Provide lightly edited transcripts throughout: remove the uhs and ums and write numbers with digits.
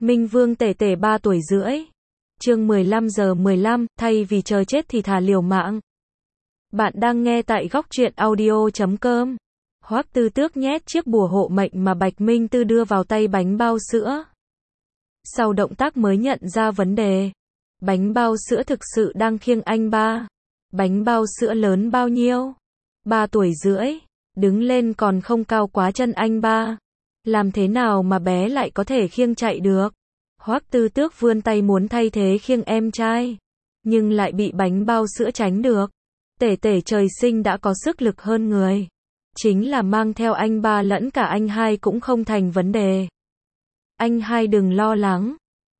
Minh Vương tể tể 3 tuổi rưỡi. Chương 15:15, thay vì chờ chết thì thà liều mạng. Bạn đang nghe tại góc truyện audio.com. Hoắc Tư Tước nhét chiếc bùa hộ mệnh mà Bạch Minh Tư đưa vào tay bánh bao sữa. Sau động tác mới nhận ra vấn đề. Bánh bao sữa thực sự đang khiêng anh ba. Bánh bao sữa lớn bao nhiêu? 3 tuổi rưỡi. Đứng lên còn không cao quá chân anh ba. Làm thế nào mà bé lại có thể khiêng chạy được? Hoắc Tư Tước vươn tay muốn thay thế khiêng em trai, nhưng lại bị bánh bao sữa tránh được. Tể tể trời sinh đã có sức lực hơn người. Chính là mang theo anh ba lẫn cả anh hai cũng không thành vấn đề. Anh hai đừng lo lắng.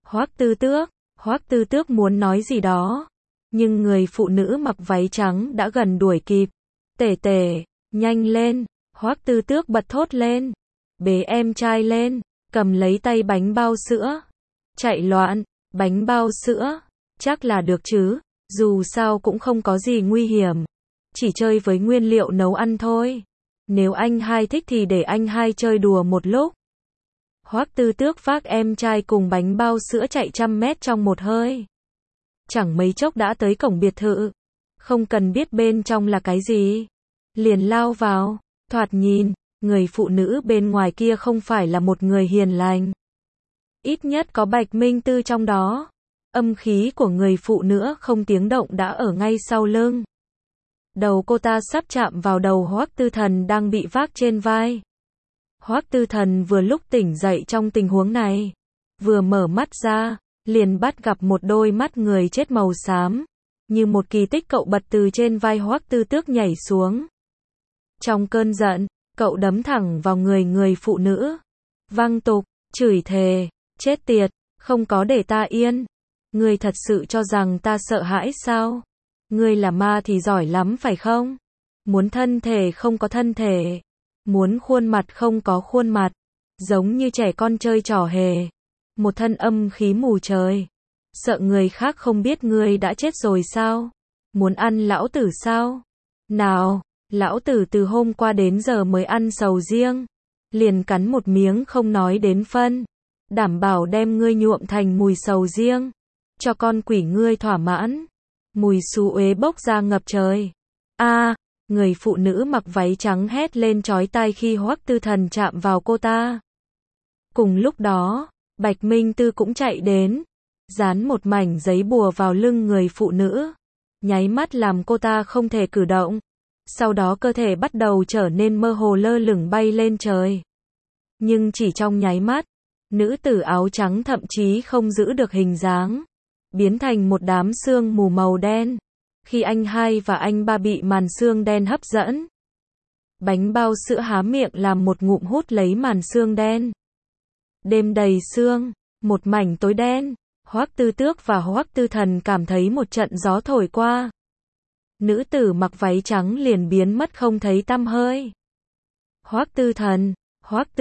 Hoắc Tư Tước muốn nói gì đó, nhưng người phụ nữ mặc váy trắng đã gần đuổi kịp. Tể tể, nhanh lên, Hoắc Tư Tước bật thốt lên. Bế em trai lên, cầm lấy tay bánh bao sữa. Chạy loạn, bánh bao sữa, chắc là được chứ, dù sao cũng không có gì nguy hiểm. Chỉ chơi với nguyên liệu nấu ăn thôi. Nếu anh hai thích thì để anh hai chơi đùa một lúc. Hoắc Tư Tước vác em trai cùng bánh bao sữa chạy 100 mét trong một hơi. Chẳng mấy chốc đã tới cổng biệt thự. Không cần biết bên trong là cái gì, liền lao vào. Thoạt nhìn, người phụ nữ bên ngoài kia không phải là một người hiền lành. Ít nhất có Bạch Minh Tư trong đó. Âm khí của người phụ nữ không tiếng động đã ở ngay sau lưng. Đầu cô ta sắp chạm vào đầu Hoắc Tư Thần đang bị vác trên vai. Hoắc Tư Thần vừa lúc tỉnh dậy trong tình huống này. Vừa mở mắt ra, liền bắt gặp một đôi mắt người chết màu xám. Như một kỳ tích cậu bật từ trên vai Hoắc Tư Tước nhảy xuống. Trong cơn giận, cậu đấm thẳng vào người phụ nữ. Văng tục, chửi thề, chết tiệt, không có để ta yên. Ngươi thật sự cho rằng ta sợ hãi sao? Ngươi là ma thì giỏi lắm phải không? Muốn thân thể không có thân thể. Muốn khuôn mặt không có khuôn mặt. Giống như trẻ con chơi trò hề. Một thân âm khí mù trời. Sợ người khác không biết ngươi đã chết rồi sao? Muốn ăn lão tử sao? Nào, lão tử từ hôm qua đến giờ mới ăn sầu riêng. Liền cắn một miếng không nói đến phân. Đảm bảo đem ngươi nhuộm thành mùi sầu riêng. Cho con quỷ ngươi thỏa mãn. Mùi xú uế bốc ra ngập trời. Người phụ nữ mặc váy trắng hét lên chói tai khi Hoắc Tư Thần chạm vào cô ta. Cùng lúc đó, Bạch Minh Tư cũng chạy đến. Dán một mảnh giấy bùa vào lưng người phụ nữ. Nháy mắt làm cô ta không thể cử động. Sau đó cơ thể bắt đầu trở nên mơ hồ lơ lửng bay lên trời. Nhưng chỉ trong nháy mắt, nữ tử áo trắng thậm chí không giữ được hình dáng. Biến thành một đám sương mù màu đen. Khi anh hai và anh ba bị màn sương đen hấp dẫn. Bánh bao sữa há miệng làm một ngụm hút lấy màn sương đen. Đêm đầy sương, một mảnh tối đen. Hoắc Tư Tước và Hoắc Tư Thần cảm thấy một trận gió thổi qua. Nữ tử mặc váy trắng liền biến mất không thấy tăm hơi. Hoắc Tư Thần, Hoắc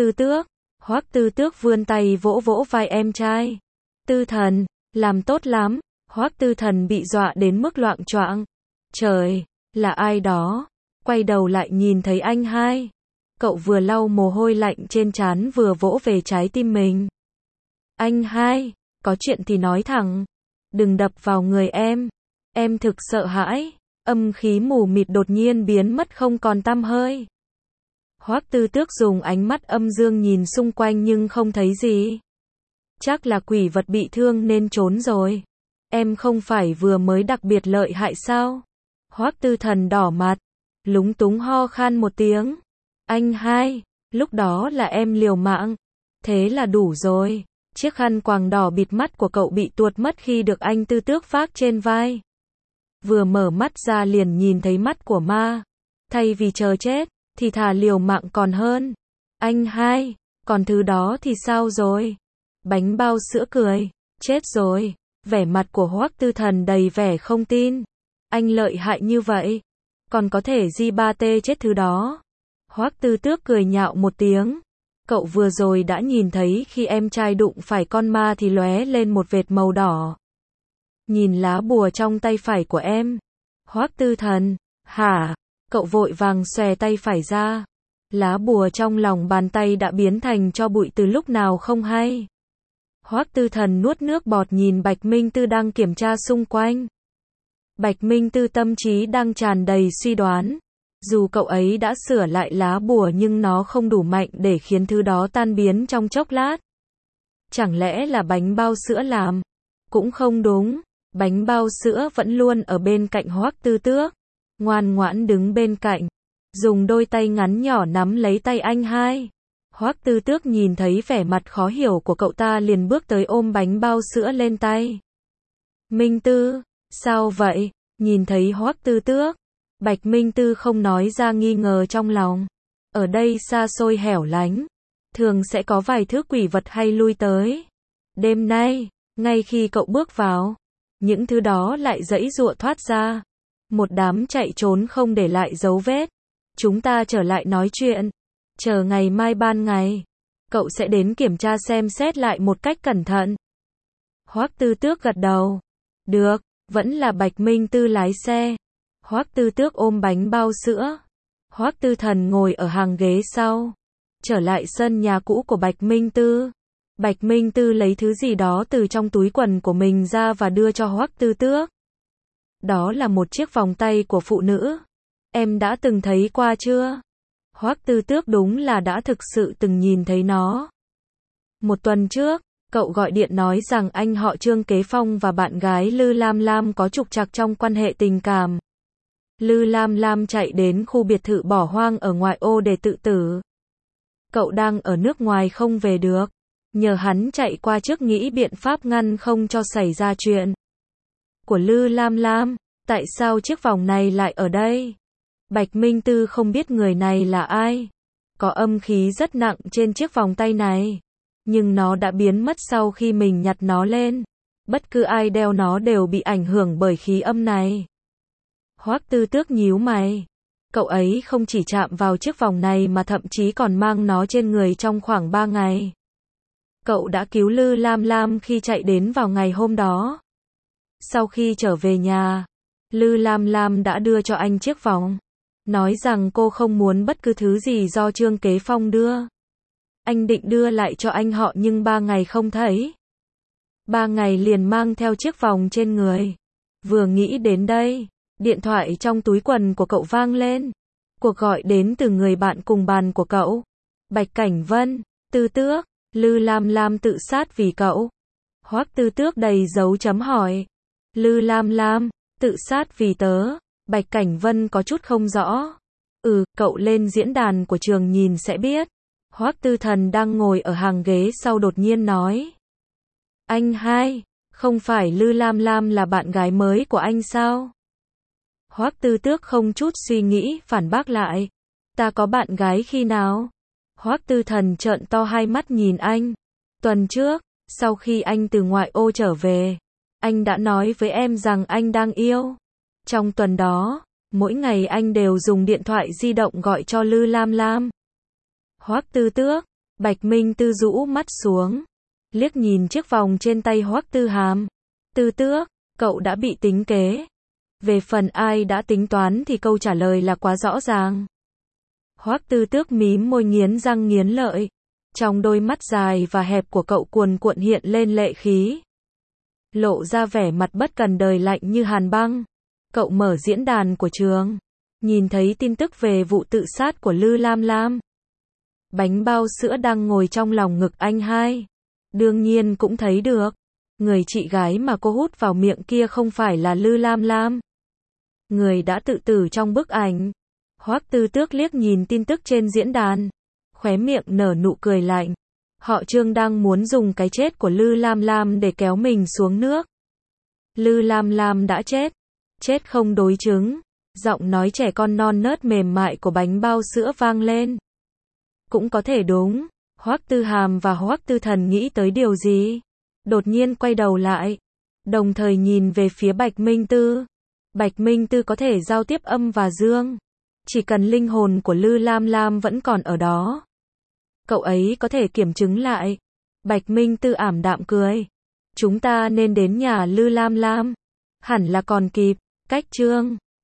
Tư Tước vươn tay vỗ vỗ vai em trai. Tư Thần, làm tốt lắm. Hoắc Tư Thần bị dọa đến mức loạng choạng. Trời, là ai đó? Quay đầu lại nhìn thấy anh hai. Cậu vừa lau mồ hôi lạnh trên trán vừa vỗ về trái tim mình. Anh hai, có chuyện thì nói thẳng. Đừng đập vào người em. Em thực sợ hãi. Âm khí mù mịt đột nhiên biến mất không còn tăm hơi. Hoắc Tư Tước dùng ánh mắt âm dương nhìn xung quanh nhưng không thấy gì. Chắc là quỷ vật bị thương nên trốn rồi. Em không phải vừa mới đặc biệt lợi hại sao? Hoắc Tư Thần đỏ mặt, lúng túng ho khan một tiếng. Anh hai, lúc đó là em liều mạng. Thế là đủ rồi. Chiếc khăn quàng đỏ bịt mắt của cậu bị tuột mất khi được anh Tư Tước vác trên vai. Vừa mở mắt ra liền nhìn thấy mắt của ma. Thay vì chờ chết, thì thà liều mạng còn hơn. Anh hai, còn thứ đó thì sao rồi? Bánh bao sữa cười. Chết rồi. Vẻ mặt của Hoắc Tư Thần đầy vẻ không tin. Anh lợi hại như vậy. Còn có thể di ba tê chết thứ đó. Hoắc Tư Tước cười nhạo một tiếng. Cậu vừa rồi đã nhìn thấy khi em trai đụng phải con ma thì lóe lên một vệt màu đỏ. Nhìn lá bùa trong tay phải của em. Hoắc Tư Thần, hả? Cậu vội vàng xòe tay phải ra. Lá bùa trong lòng bàn tay đã biến thành tro bụi từ lúc nào không hay. Hoắc Tư Thần nuốt nước bọt nhìn Bạch Minh Tư đang kiểm tra xung quanh. Bạch Minh Tư tâm trí đang tràn đầy suy đoán. Dù cậu ấy đã sửa lại lá bùa nhưng nó không đủ mạnh để khiến thứ đó tan biến trong chốc lát. Chẳng lẽ là bánh bao sữa làm? Cũng không đúng. Bánh bao sữa vẫn luôn ở bên cạnh Hoắc Tư Tước. Ngoan ngoãn đứng bên cạnh. Dùng đôi tay ngắn nhỏ nắm lấy tay anh hai. Hoắc Tư Tước nhìn thấy vẻ mặt khó hiểu của cậu ta liền bước tới ôm bánh bao sữa lên tay. Minh Tư, sao vậy? Nhìn thấy Hoắc Tư Tước, Bạch Minh Tư không nói ra nghi ngờ trong lòng. Ở đây xa xôi hẻo lánh, thường sẽ có vài thứ quỷ vật hay lui tới. Đêm nay, ngay khi cậu bước vào, những thứ đó lại giãy giụa thoát ra. Một đám chạy trốn không để lại dấu vết. Chúng ta trở lại nói chuyện. Chờ ngày mai ban ngày, cậu sẽ đến kiểm tra xem xét lại một cách cẩn thận. Hoắc Tư Tước gật đầu. Được, vẫn là Bạch Minh Tư lái xe. Hoắc Tư Tước ôm bánh bao sữa. Hoắc Tư Thần ngồi ở hàng ghế sau. Trở lại sân nhà cũ của Bạch Minh Tư. Bạch Minh Tư lấy thứ gì đó từ trong túi quần của mình ra và đưa cho Hoắc Tư Tước. Đó là một chiếc vòng tay của phụ nữ. Em đã từng thấy qua chưa? Hoắc Tư Tước đúng là đã thực sự từng nhìn thấy nó. Một tuần trước, cậu gọi điện nói rằng anh họ Trương Kế Phong và bạn gái Lư Lam Lam có trục trặc trong quan hệ tình cảm. Lư Lam Lam chạy đến khu biệt thự bỏ hoang ở ngoại ô để tự tử. Cậu đang ở nước ngoài không về được. Nhờ hắn chạy qua trước nghĩ biện pháp ngăn không cho xảy ra chuyện. Của Lư Lam Lam, tại sao chiếc vòng này lại ở đây? Bạch Minh Tư không biết người này là ai. Có âm khí rất nặng trên chiếc vòng tay này. Nhưng nó đã biến mất sau khi mình nhặt nó lên. Bất cứ ai đeo nó đều bị ảnh hưởng bởi khí âm này. Hoắc Tư Tước nhíu mày. Cậu ấy không chỉ chạm vào chiếc vòng này mà thậm chí còn mang nó trên người trong khoảng 3 ngày. Cậu đã cứu Lư Lam Lam khi chạy đến vào ngày hôm đó. Sau khi trở về nhà, Lư Lam Lam đã đưa cho anh chiếc vòng. Nói rằng cô không muốn bất cứ thứ gì do Trương Kế Phong đưa. Anh định đưa lại cho anh họ nhưng 3 ngày không thấy. 3 ngày liền mang theo chiếc vòng trên người. Vừa nghĩ đến đây, điện thoại trong túi quần của cậu vang lên. Cuộc gọi đến từ người bạn cùng bàn của cậu. Bạch Cảnh Vân, Tư Tước, Lư Lam Lam tự sát vì cậu. Hoắc Tư Tước đầy dấu chấm hỏi. Lư Lam Lam, tự sát vì tớ. Bạch Cảnh Vân có chút không rõ. Cậu lên diễn đàn của trường nhìn sẽ biết. Hoắc Tư Thần đang ngồi ở hàng ghế sau đột nhiên nói. Anh hai, không phải Lư Lam Lam là bạn gái mới của anh sao? Hoắc Tư Tước không chút suy nghĩ phản bác lại. Ta có bạn gái khi nào? Hoắc Tư Thần trợn to hai mắt nhìn anh. Tuần trước, sau khi anh từ ngoại ô trở về, anh đã nói với em rằng anh đang yêu. Trong tuần đó, mỗi ngày anh đều dùng điện thoại di động gọi cho Lư Lam Lam. Hoắc Tư Tước, Bạch Minh Tư rũ mắt xuống, liếc nhìn chiếc vòng trên tay Hoắc Tư Hàm. Tư Tước, cậu đã bị tính kế. Về phần ai đã tính toán thì câu trả lời là quá rõ ràng. Hoắc Tư Tước mím môi nghiến răng nghiến lợi. Trong đôi mắt dài và hẹp của cậu cuồn cuộn hiện lên lệ khí. Lộ ra vẻ mặt bất cần đời lạnh như hàn băng. Cậu mở diễn đàn của trường. Nhìn thấy tin tức về vụ tự sát của Lư Lam Lam. Bánh bao sữa đang ngồi trong lòng ngực anh hai. Đương nhiên cũng thấy được. Người chị gái mà cô hút vào miệng kia không phải là Lư Lam Lam. Người đã tự tử trong bức ảnh. Hoắc Tư Tước liếc nhìn tin tức trên diễn đàn. Khóe miệng nở nụ cười lạnh. Họ Trương đang muốn dùng cái chết của Lư Lam Lam để kéo mình xuống nước. Lư Lam Lam đã chết. Chết không đối chứng. Giọng nói trẻ con non nớt mềm mại của bánh bao sữa vang lên. Cũng có thể đúng. Hoắc Tư Hàm và Hoắc Tư Thần nghĩ tới điều gì? Đột nhiên quay đầu lại. Đồng thời nhìn về phía Bạch Minh Tư. Bạch Minh Tư có thể giao tiếp âm và dương. Chỉ cần linh hồn của Lư Lam Lam vẫn còn ở đó. Cậu ấy có thể kiểm chứng lại. Bạch Minh Tư ảm đạm cười. Chúng ta nên đến nhà Lư Lam Lam. Hẳn là còn kịp. Cách Trương